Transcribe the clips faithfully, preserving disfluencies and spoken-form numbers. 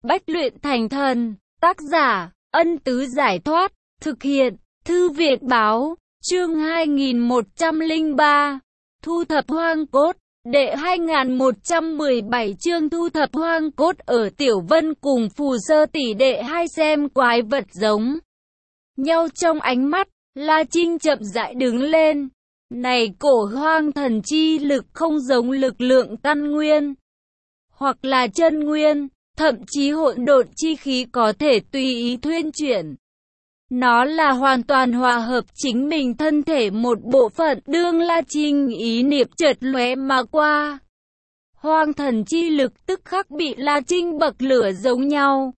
Bách luyện thành thần. Tác giả, Ân Tứ Giải Thoát. Thực hiện, Thư viện Báo. Chương hai nghìn một trăm lẻ ba. Thu thập hoang cốt. Đệ hai nghìn một trăm mười bảy chương thu thập hoang cốt. Ở Tiểu Vân cùng Phù Sơ tỷ đệ hai xem quái vật giống nhau trong ánh mắt. La Trinh chậm rãi đứng lên. Này cổ hoang thần chi lực không giống lực lượng căn nguyên, hoặc là chân nguyên, thậm chí hỗn độn chi khí có thể tùy ý thuyên chuyển. Nó là hoàn toàn hòa hợp chính mình thân thể một bộ phận. Đương La Trinh ý niệm chợt lóe mà qua, hoang thần chi lực tức khắc bị La Trinh bậc lửa giống nhau.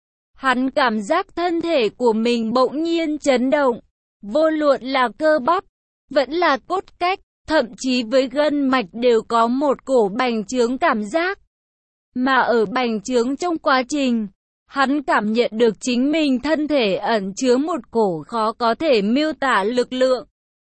Hắn cảm giác thân thể của mình bỗng nhiên chấn động, vô luận là cơ bắp, vẫn là cốt cách, thậm chí với gân mạch đều có một cổ bành trướng cảm giác. Mà ở bành trướng trong quá trình, hắn cảm nhận được chính mình thân thể ẩn chứa một cổ khó có thể miêu tả lực lượng.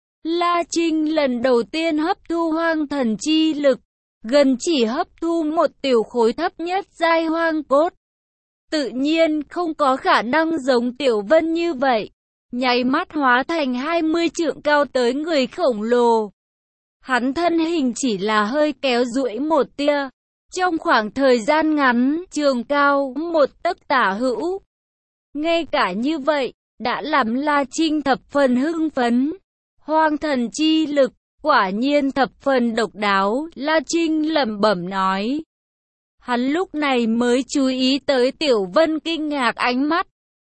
La Trinh lần đầu tiên hấp thu hoang thần chi lực, gần chỉ hấp thu một tiểu khối thấp nhất giai hoang cốt. Tự nhiên không có khả năng giống Tiểu Vân như vậy, nháy mắt hóa thành hai mươi trượng cao tới người khổng lồ. Hắn thân hình chỉ là hơi kéo duỗi một tia, trong khoảng thời gian ngắn, trường cao một tấc tả hữu. Ngay cả như vậy, đã làm La Trinh thập phần hưng phấn. Hoang thần chi lực, quả nhiên thập phần độc đáo, La Trinh lẩm bẩm nói. Hắn lúc này mới chú ý tới Tiểu Vân kinh ngạc ánh mắt.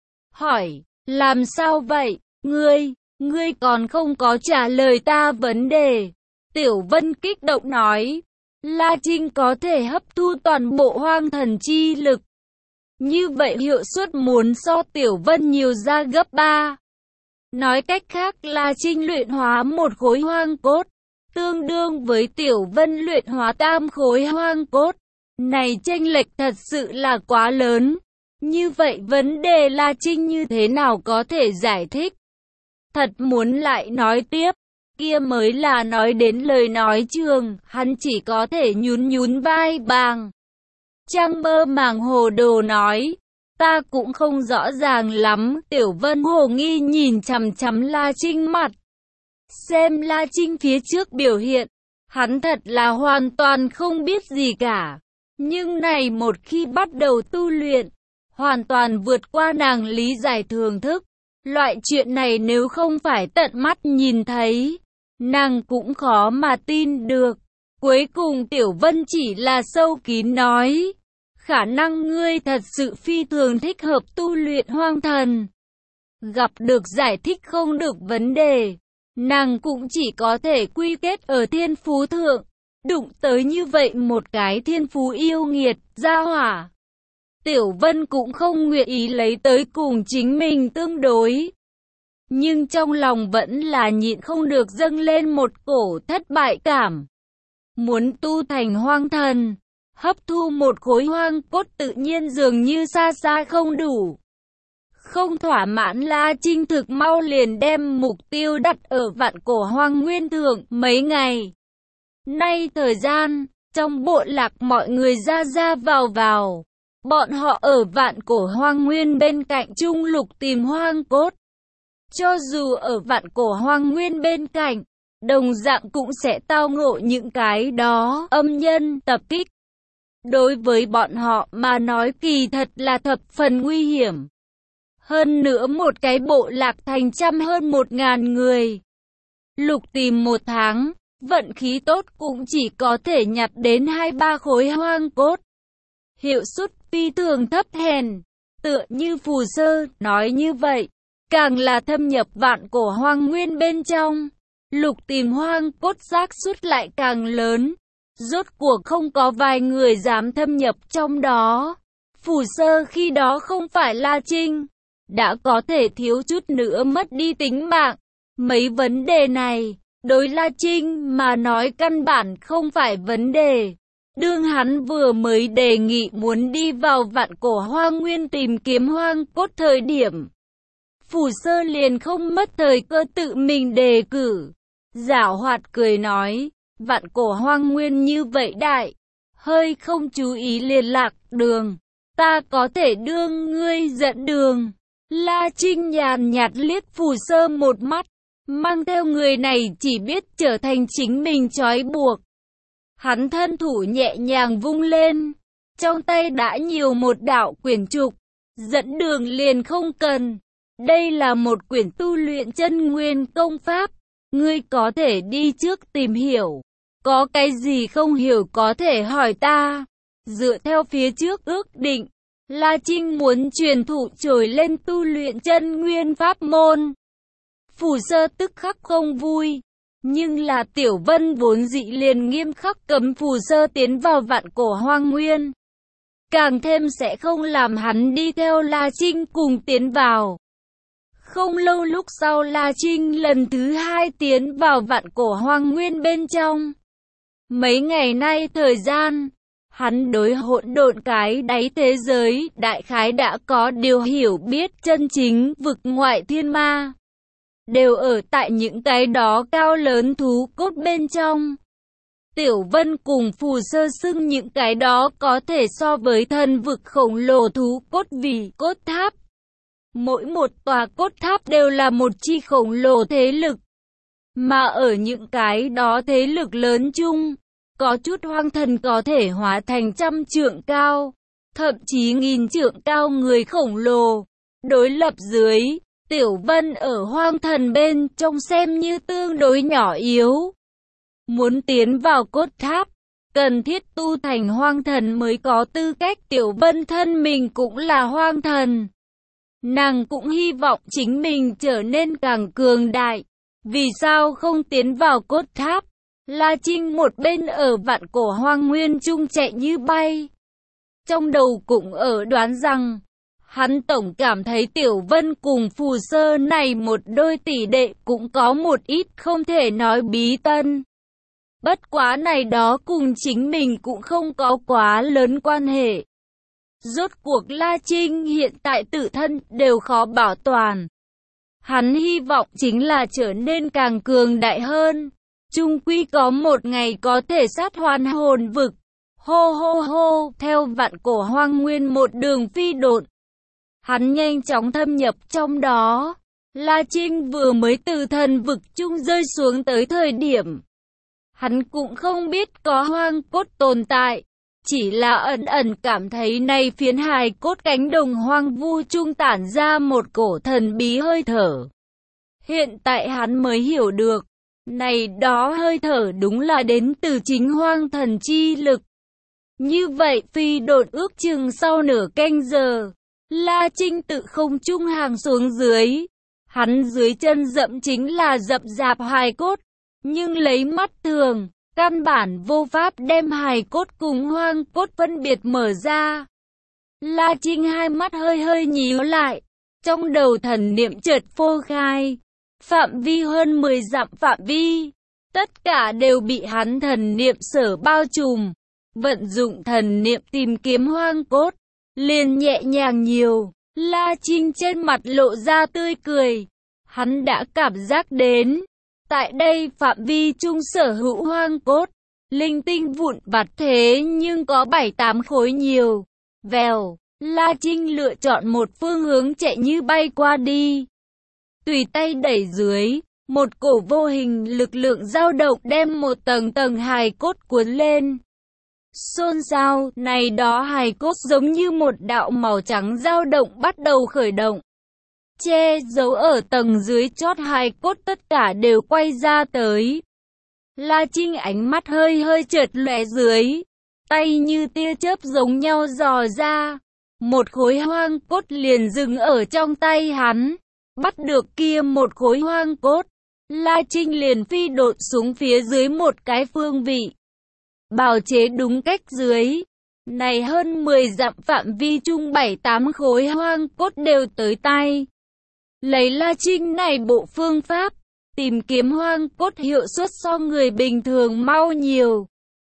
Hỏi, làm sao vậy, ngươi, ngươi còn không có trả lời ta vấn đề. Tiểu Vân kích động nói. La Trinh có thể hấp thu toàn bộ hoang thần chi lực. Như vậy hiệu suất muốn so Tiểu Vân nhiều ra gấp ba. Nói cách khác, La Trinh luyện hóa một khối hoang cốt, tương đương với Tiểu Vân luyện hóa tam khối hoang cốt. Này chênh lệch thật sự là quá lớn. Như vậy vấn đề La Trinh như thế nào có thể giải thích? Thật muốn lại nói tiếp, kia mới là nói đến lời nói trường, hắn chỉ có thể nhún nhún vai bàng. Trang mơ màng hồ đồ nói, ta cũng không rõ ràng lắm. Tiểu Vân hồ nghi nhìn chằm chằm La Trinh mặt, xem La Trinh phía trước biểu hiện, hắn thật là hoàn toàn không biết gì cả. Nhưng này một khi bắt đầu tu luyện, hoàn toàn vượt qua nàng lý giải thường thức. Loại chuyện này nếu không phải tận mắt nhìn thấy, nàng cũng khó mà tin được. Cuối cùng Tiểu Vân chỉ là sâu kín nói, khả năng ngươi thật sự phi thường thích hợp tu luyện hoang thần. Gặp được giải thích không được vấn đề, nàng cũng chỉ có thể quy kết ở thiên phú thượng. Đụng tới như vậy một cái thiên phú yêu nghiệt, gia hỏa. Tiểu Vân cũng không nguyện ý lấy tới cùng chính mình tương đối. Nhưng trong lòng vẫn là nhịn không được dâng lên một cổ thất bại cảm. Muốn tu thành hoang thần, hấp thu một khối hoang cốt tự nhiên dường như xa xa không đủ. Không thỏa mãn, La Trinh thực mau liền đem mục tiêu đặt ở vạn cổ hoang nguyên thượng. Mấy ngày nay thời gian, trong bộ lạc mọi người ra ra vào vào. Bọn họ ở vạn cổ hoang nguyên bên cạnh trung lục tìm hoang cốt. Cho dù ở vạn cổ hoang nguyên bên cạnh, đồng dạng cũng sẽ tao ngộ những cái đó âm nhân tập kích. Đối với bọn họ mà nói kỳ thật là thập phần nguy hiểm. Hơn nữa một cái bộ lạc thành trăm hơn một ngàn người. Lục tìm một tháng, vận khí tốt cũng chỉ có thể nhặt đến hai ba khối hoang cốt. Hiệu suất phi thường thấp hèn, tựa như Phù Sơ nói như vậy. Càng là thâm nhập vạn cổ hoang nguyên bên trong, lục tìm hoang cốt xác suất lại càng lớn. Rốt cuộc không có vài người dám thâm nhập trong đó. Phù Sơ khi đó không phải La Trinh, đã có thể thiếu chút nữa mất đi tính mạng. Mấy vấn đề này, đối La Trinh mà nói căn bản không phải vấn đề. Đương hắn vừa mới đề nghị muốn đi vào vạn cổ hoang nguyên tìm kiếm hoang cốt thời điểm, Phù Sơ liền không mất thời cơ tự mình đề cử. Giảo hoạt cười nói, vạn cổ hoang nguyên như vậy đại, hơi không chú ý liên lạc đường, ta có thể đưa ngươi dẫn đường. La Trinh nhàn nhạt liếc Phù Sơ một mắt, mang theo người này chỉ biết trở thành chính mình trói buộc. Hắn thân thủ nhẹ nhàng vung lên, trong tay đã nhiều một đạo quyển trục, dẫn đường liền không cần. Đây là một quyển tu luyện chân nguyên công pháp, ngươi có thể đi trước tìm hiểu. Có cái gì không hiểu có thể hỏi ta. Dựa theo phía trước ước định, La Trinh muốn truyền thụ trồi lên tu luyện chân nguyên pháp môn. Phù Sơ tức khắc không vui, nhưng là Tiểu Vân vốn dị liền nghiêm khắc cấm Phù Sơ tiến vào vạn cổ hoang nguyên. Càng thêm sẽ không làm hắn đi theo La Trinh cùng tiến vào. Không lâu lúc sau La Trinh lần thứ hai tiến vào vạn cổ hoang nguyên bên trong. Mấy ngày nay thời gian, hắn đối hỗn độn cái đáy thế giới đại khái đã có điều hiểu biết chân chính. Vực ngoại thiên ma đều ở tại những cái đó cao lớn thú cốt bên trong. Tiểu Vân cùng Phù Sơ xưng những cái đó có thể so với thần vực khổng lồ thú cốt vì cốt tháp. Mỗi một tòa cốt tháp đều là một chi khổng lồ thế lực. Mà ở những cái đó thế lực lớn chung, có chút hoang thần có thể hóa thành trăm trượng cao, thậm chí nghìn trượng cao người khổng lồ. Đối lập dưới, Tiểu Vân ở hoang thần bên trong xem như tương đối nhỏ yếu. Muốn tiến vào cốt tháp, cần thiết tu thành hoang thần mới có tư cách. Tiểu Vân thân mình cũng là hoang thần. Nàng cũng hy vọng chính mình trở nên càng cường đại. Vì sao không tiến vào cốt tháp? La Trinh một bên ở vạn cổ hoang nguyên trung chạy như bay. Trong đầu cũng ở đoán rằng, hắn tổng cảm thấy Tiểu Vân cùng Phù Sơ này một đôi tỷ đệ cũng có một ít không thể nói bí tân. Bất quá này đó cùng chính mình cũng không có quá lớn quan hệ. Rốt cuộc La Trinh hiện tại tự thân đều khó bảo toàn. Hắn hy vọng chính là trở nên càng cường đại hơn. Chung quy có một ngày có thể sát hoàn hồn vực. Hô hô hô, theo vạn cổ hoang nguyên một đường phi độn. Hắn nhanh chóng thâm nhập trong đó. La Trinh vừa mới từ thần vực chung rơi xuống tới thời điểm. Hắn cũng không biết có hoang cốt tồn tại. Chỉ là ẩn ẩn cảm thấy này phiến hài cốt cánh đồng hoang vu trung tản ra một cổ thần bí hơi thở. Hiện tại hắn mới hiểu được. Này đó hơi thở đúng là đến từ chính hoang thần chi lực. Như vậy phi độn ước chừng sau nửa canh giờ, La Trinh tự không trung hàng xuống dưới. Hắn dưới chân dẫm chính là dậm dạp hài cốt, nhưng lấy mắt thường, căn bản vô pháp đem hài cốt cùng hoang cốt phân biệt mở ra. La Trinh hai mắt hơi hơi nhíu lại, trong đầu thần niệm chợt phô khai. Phạm vi hơn mười dặm phạm vi, tất cả đều bị hắn thần niệm sở bao trùm. Vận dụng thần niệm tìm kiếm hoang cốt, liền nhẹ nhàng nhiều. La Trinh trên mặt lộ ra tươi cười. Hắn đã cảm giác đến, tại đây phạm vi trung sở hữu hoang cốt, linh tinh vụn vặt thế nhưng có bảy tám khối nhiều. Vèo, La Trinh lựa chọn một phương hướng chạy như bay qua đi. Tùy tay đẩy dưới, một cổ vô hình lực lượng dao động đem một tầng tầng hài cốt cuốn lên. Xôn xao, này đó hài cốt giống như một đạo màu trắng dao động bắt đầu khởi động. Che giấu ở tầng dưới chót hài cốt tất cả đều quay ra tới. La Trinh ánh mắt hơi hơi chợt lóe dưới, tay như tia chớp giống nhau dò ra. Một khối hoang cốt liền dừng ở trong tay hắn. Bắt được kia một khối hoang cốt, La Trinh liền phi độn xuống phía dưới một cái phương vị. Bào chế đúng cách dưới. Này hơn mười dặm phạm vi chung bảy tám khối hoang cốt đều tới tay. Lấy La Trinh này bộ phương pháp, tìm kiếm hoang cốt hiệu suất so người bình thường mau nhiều.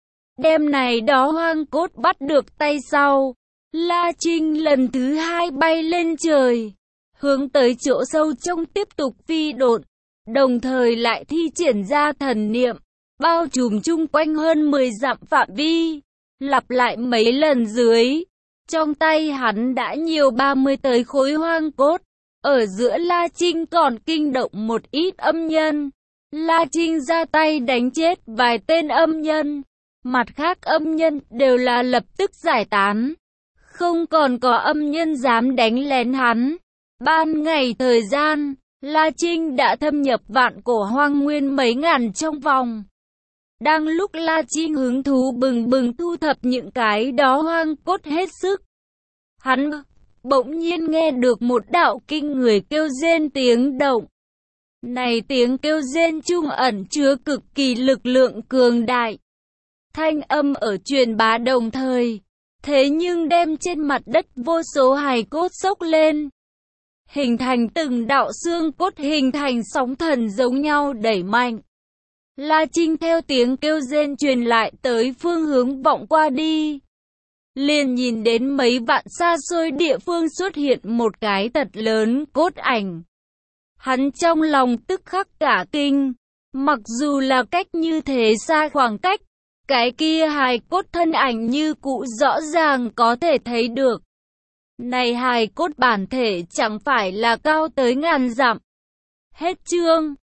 Đêm này đó hoang cốt bắt được tay sau, La Trinh lần thứ hai bay lên trời, hướng tới chỗ sâu trong tiếp tục phi độn, đồng thời lại thi triển ra thần niệm, bao trùm chung quanh hơn mười dặm phạm vi, lặp lại mấy lần dưới. Trong tay hắn đã nhiều ba mươi tới khối hoang cốt. Ở giữa La Trinh còn kinh động một ít âm nhân. La Trinh ra tay đánh chết vài tên âm nhân. Mặt khác âm nhân đều là lập tức giải tán. Không còn có âm nhân dám đánh lén hắn. Ban ngày thời gian, La Trinh đã thâm nhập vạn cổ hoang nguyên mấy ngàn trong vòng. Đang lúc La Trinh hứng thú bừng bừng thu thập những cái đó hoang cốt hết sức. Hắn bỗng nhiên nghe được một đạo kinh người kêu rên tiếng động. Này tiếng kêu rên trung ẩn chứa cực kỳ lực lượng cường đại. Thanh âm ở truyền bá đồng thời. Thế nhưng đem trên mặt đất vô số hài cốt xốc lên. Hình thành từng đạo xương cốt hình thành sóng thần giống nhau đẩy mạnh. La Trinh theo tiếng kêu rên truyền lại tới phương hướng vọng qua đi. Liền nhìn đến mấy vạn xa xôi địa phương xuất hiện một cái thật lớn cốt ảnh. Hắn trong lòng tức khắc cả kinh. Mặc dù là cách như thế xa khoảng cách, cái kia hài cốt thân ảnh như cũ rõ ràng có thể thấy được. Này hài cốt bản thể chẳng phải là cao tới ngàn dặm. Hết chương.